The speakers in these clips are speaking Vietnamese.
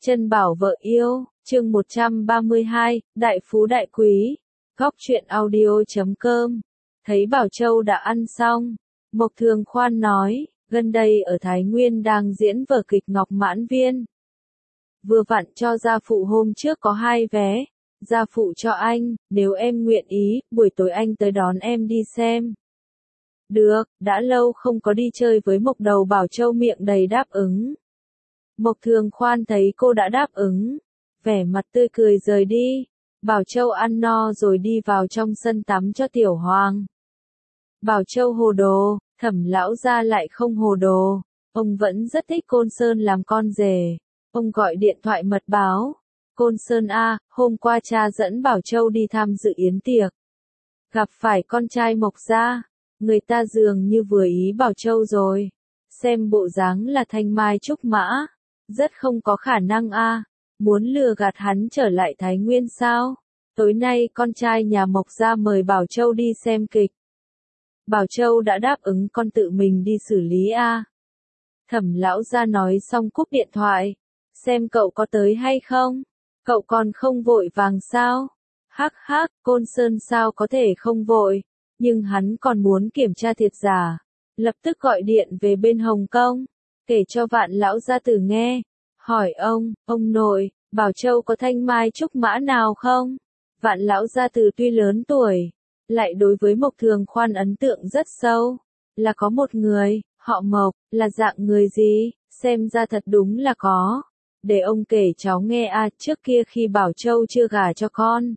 Chân bảo vợ yêu, chương 132, Đại Phú Đại Quý, Góc truyện audio.com. Thấy Bảo Châu đã ăn xong, Mộc Thường Khoan nói, gần đây ở Thái Nguyên đang diễn vở kịch Ngọc Mãn Viên. Vừa vặn cho gia phụ hôm trước có 2 vé, gia phụ cho anh, nếu em nguyện ý, buổi tối anh tới đón em đi xem. Được, đã lâu không có đi chơi với Mộc Đầu. Bảo Châu miệng đầy đáp ứng. Mộc Thường Khoan thấy cô đã đáp ứng, vẻ mặt tươi cười rời đi. Bảo Châu ăn no rồi đi vào trong sân tắm cho Tiểu Hoàng. Bảo Châu hồ đồ, Thẩm lão gia lại không hồ đồ, ông vẫn rất thích Côn Sơn làm con rể. Ông gọi điện thoại mật báo, Côn Sơn a, hôm qua cha dẫn Bảo Châu đi tham dự yến tiệc. Gặp phải con trai Mộc gia, người ta dường như vừa ý Bảo Châu rồi. Xem bộ dáng là thanh mai trúc mã, rất không có khả năng a, muốn lừa gạt hắn trở lại Thái Nguyên sao? Tối nay con trai nhà Mộc gia mời Bảo Châu đi xem kịch. Bảo Châu đã đáp ứng, con tự mình đi xử lý a. Thẩm lão gia nói xong cúp điện thoại, xem cậu có tới hay không? Cậu còn không vội vàng sao? Hắc hắc, Côn Sơn sao có thể không vội, nhưng hắn còn muốn kiểm tra thiệt giả. Lập tức gọi điện về bên Hồng Kông, kể cho Vạn lão gia tử nghe, hỏi ông nội, Bảo Châu có thanh mai trúc mã nào không? Vạn lão gia tử tuy lớn tuổi, lại đối với Mộc Thường Khoan ấn tượng rất sâu, là có một người, họ Mộc, là dạng người gì, xem ra thật đúng là có. Để ông kể cháu nghe a, trước kia khi Bảo Châu chưa gả cho con.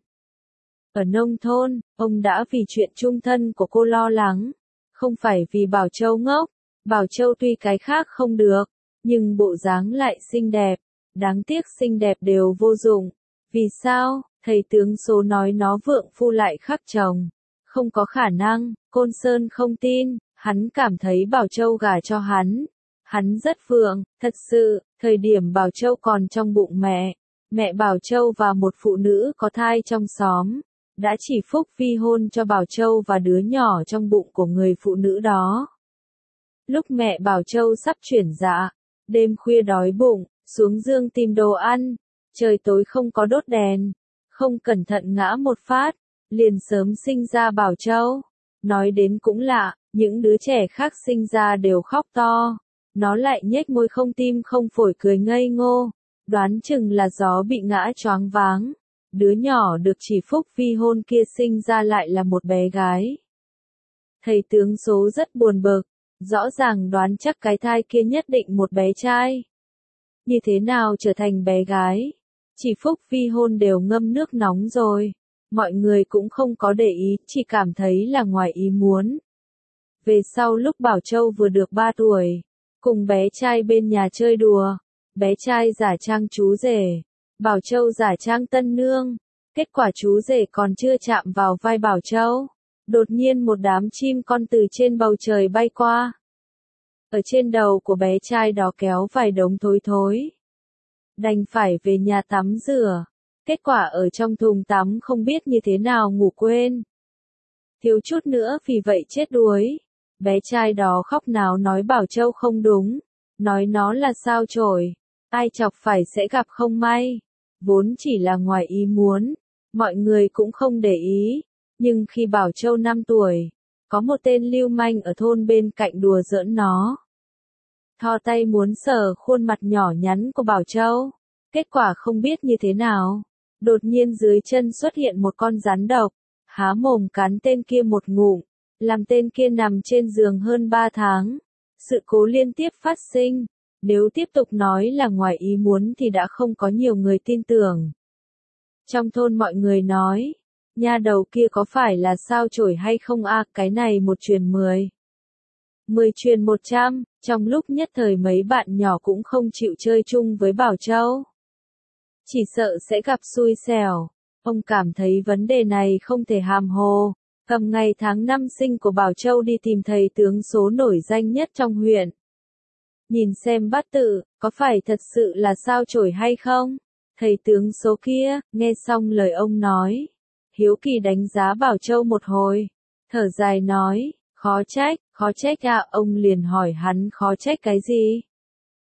Ở nông thôn, ông đã vì chuyện chung thân của cô lo lắng, không phải vì Bảo Châu ngốc. Bảo Châu tuy cái khác không được, nhưng bộ dáng lại xinh đẹp, đáng tiếc xinh đẹp đều vô dụng. Vì sao? Thầy tướng số nói nó vượng phu lại khắc chồng. Không có khả năng, Côn Sơn không tin, hắn cảm thấy Bảo Châu gả cho hắn. Hắn rất vượng, thật sự, thời điểm Bảo Châu còn trong bụng mẹ Bảo Châu và một phụ nữ có thai trong xóm, đã chỉ phúc vi hôn cho Bảo Châu và đứa nhỏ trong bụng của người phụ nữ đó. Lúc mẹ Bảo Châu sắp chuyển dạ, đêm khuya đói bụng, xuống giường tìm đồ ăn, trời tối không có đốt đèn, không cẩn thận ngã một phát, liền sớm sinh ra Bảo Châu. Nói đến cũng lạ, những đứa trẻ khác sinh ra đều khóc to, nó lại nhếch môi không tim không phổi cười ngây ngô, đoán chừng là gió bị ngã choáng váng. Đứa nhỏ được chỉ phúc vi hôn kia sinh ra lại là một bé gái. Thầy tướng số rất buồn bực, rõ ràng đoán chắc cái thai kia nhất định một bé trai. Như thế nào trở thành bé gái? Chỉ phúc vi hôn đều ngâm nước nóng rồi. Mọi người cũng không có để ý, chỉ cảm thấy là ngoài ý muốn. Về sau lúc Bảo Châu vừa được 3 tuổi, cùng bé trai bên nhà chơi đùa, bé trai giả trang chú rể, Bảo Châu giả trang tân nương. Kết quả chú rể còn chưa chạm vào vai Bảo Châu, đột nhiên một đám chim con từ trên bầu trời bay qua. Ở trên đầu của bé trai đó kéo vài đống thối thối. Đành phải về nhà tắm rửa. Kết quả ở trong thùng tắm không biết như thế nào ngủ quên. Thiếu chút nữa vì vậy chết đuối. Bé trai đó khóc náo nói Bảo Châu không đúng, nói nó là sao chổi, ai chọc phải sẽ gặp không may. Vốn chỉ là ngoài ý muốn, mọi người cũng không để ý, nhưng khi Bảo Châu 5 tuổi, có một tên lưu manh ở thôn bên cạnh đùa giỡn nó. Thò tay muốn sờ khuôn mặt nhỏ nhắn của Bảo Châu, kết quả không biết như thế nào, đột nhiên dưới chân xuất hiện một con rắn độc, há mồm cắn tên kia một ngụm, làm tên kia nằm trên giường hơn 3 tháng. Sự cố liên tiếp phát sinh, nếu tiếp tục nói là ngoài ý muốn thì đã không có nhiều người tin tưởng. Trong thôn mọi người nói, nha đầu kia có phải là sao chổi hay không a, cái này 1 truyền 10. 10 truyền 100, trong lúc nhất thời mấy bạn nhỏ cũng không chịu chơi chung với Bảo Châu. Chỉ sợ sẽ gặp xui xẻo, ông cảm thấy vấn đề này không thể hàm hồ, cầm ngày tháng năm sinh của Bảo Châu đi tìm thầy tướng số nổi danh nhất trong huyện. Nhìn xem bát tự, có phải thật sự là sao chổi hay không? Thầy tướng số kia, nghe xong lời ông nói, hiếu kỳ đánh giá Bảo Châu một hồi, thở dài nói, khó trách à, ông liền hỏi hắn khó trách cái gì?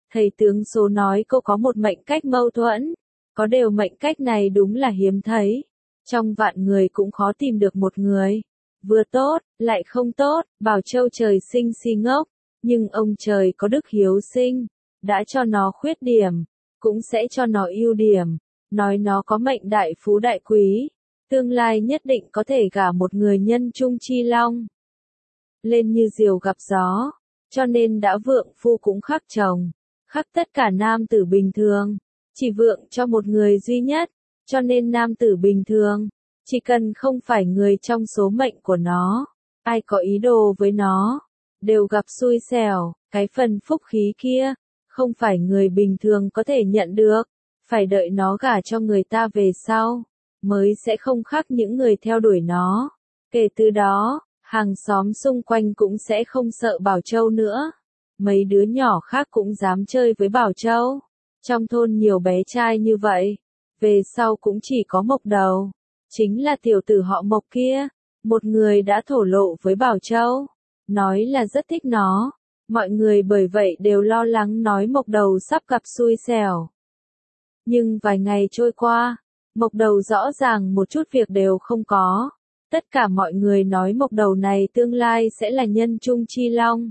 Thầy tướng số nói cô có một mệnh cách mâu thuẫn, có điều mệnh cách này đúng là hiếm thấy. Trong vạn người cũng khó tìm được một người. Vừa tốt, lại không tốt, Bảo Châu trời sinh si ngốc, nhưng ông trời có đức hiếu sinh, đã cho nó khuyết điểm, cũng sẽ cho nó ưu điểm, nói nó có mệnh đại phú đại quý, tương lai nhất định có thể gả một người nhân trung chi long. Lên như diều gặp gió, cho nên đã vượng phu cũng khắc chồng, khắc tất cả nam tử bình thường, chỉ vượng cho một người duy nhất, cho nên nam tử bình thường, chỉ cần không phải người trong số mệnh của nó, ai có ý đồ với nó, đều gặp xui xẻo, cái phần phúc khí kia, không phải người bình thường có thể nhận được, phải đợi nó gả cho người ta về sau, mới sẽ không khác những người theo đuổi nó. Kể từ đó, hàng xóm xung quanh cũng sẽ không sợ Bảo Châu nữa. Mấy đứa nhỏ khác cũng dám chơi với Bảo Châu. Trong thôn nhiều bé trai như vậy, về sau cũng chỉ có Mộc Đầu, chính là tiểu tử họ Mộc kia, một người đã thổ lộ với Bảo Châu, nói là rất thích nó. Mọi người bởi vậy đều lo lắng nói Mộc Đầu sắp gặp xui xẻo. Nhưng vài ngày trôi qua, Mộc Đầu rõ ràng một chút việc đều không có. Tất cả mọi người nói Mộc Đầu này tương lai sẽ là nhân trung chi long.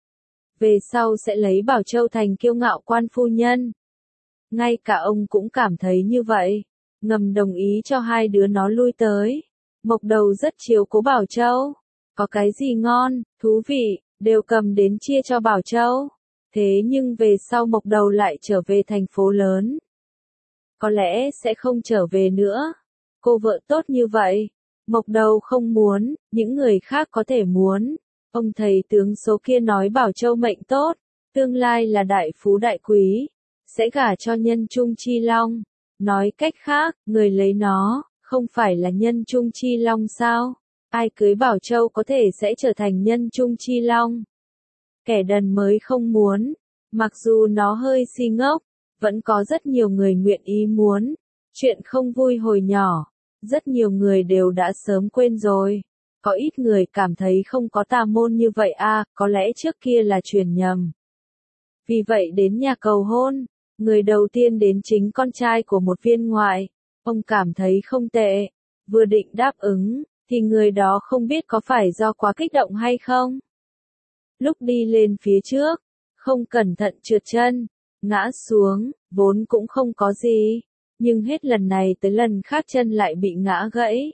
Về sau sẽ lấy Bảo Châu thành kiêu ngạo quan phu nhân. Ngay cả ông cũng cảm thấy như vậy, ngầm đồng ý cho hai đứa nó lui tới. Mộc Đầu rất chiếu cố Bảo Châu, có cái gì ngon, thú vị, đều cầm đến chia cho Bảo Châu. Thế nhưng về sau Mộc Đầu lại trở về thành phố lớn. Có lẽ sẽ không trở về nữa. Cô vợ tốt như vậy, Mộc Đầu không muốn, những người khác có thể muốn. Ông thầy tướng số kia nói Bảo Châu mệnh tốt, tương lai là đại phú đại quý, sẽ gả cho nhân trung chi long. Nói cách khác, người lấy nó, không phải là nhân trung chi long sao? Ai cưới Bảo Châu có thể sẽ trở thành nhân trung chi long. Kẻ đần mới không muốn, mặc dù nó hơi si ngốc, vẫn có rất nhiều người nguyện ý muốn. Chuyện không vui hồi nhỏ, rất nhiều người đều đã sớm quên rồi. Có ít người cảm thấy không có tà môn như vậy à, có lẽ trước kia là truyền nhầm. Vì vậy đến nhà cầu hôn, người đầu tiên đến chính con trai của một viên ngoại. Ông cảm thấy không tệ, vừa định đáp ứng, thì người đó không biết có phải do quá kích động hay không. Lúc đi lên phía trước, không cẩn thận trượt chân, ngã xuống, vốn cũng không có gì, nhưng hết lần này tới lần khác chân lại bị ngã gãy.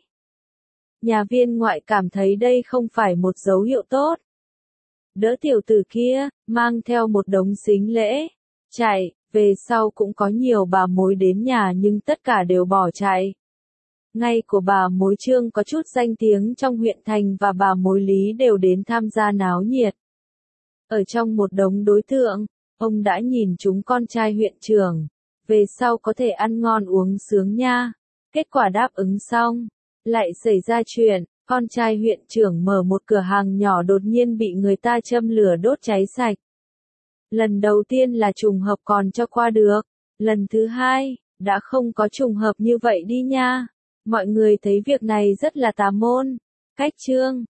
Nhà viên ngoại cảm thấy đây không phải một dấu hiệu tốt. Đỡ tiểu tử kia, mang theo một đống sính lễ, chạy, về sau cũng có nhiều bà mối đến nhà nhưng tất cả đều bỏ chạy. Ngay của bà mối Trương có chút danh tiếng trong huyện thành và bà mối Lý đều đến tham gia náo nhiệt. Ở trong một đống đối tượng, ông đã nhìn chúng con trai huyện trưởng, về sau có thể ăn ngon uống sướng nha. Kết quả đáp ứng xong, lại xảy ra chuyện, con trai huyện trưởng mở một cửa hàng nhỏ đột nhiên bị người ta châm lửa đốt cháy sạch. Lần đầu tiên là trùng hợp còn cho qua được, lần thứ hai, đã không có trùng hợp như vậy đi nha. Mọi người thấy việc này rất là tà môn. Cách chương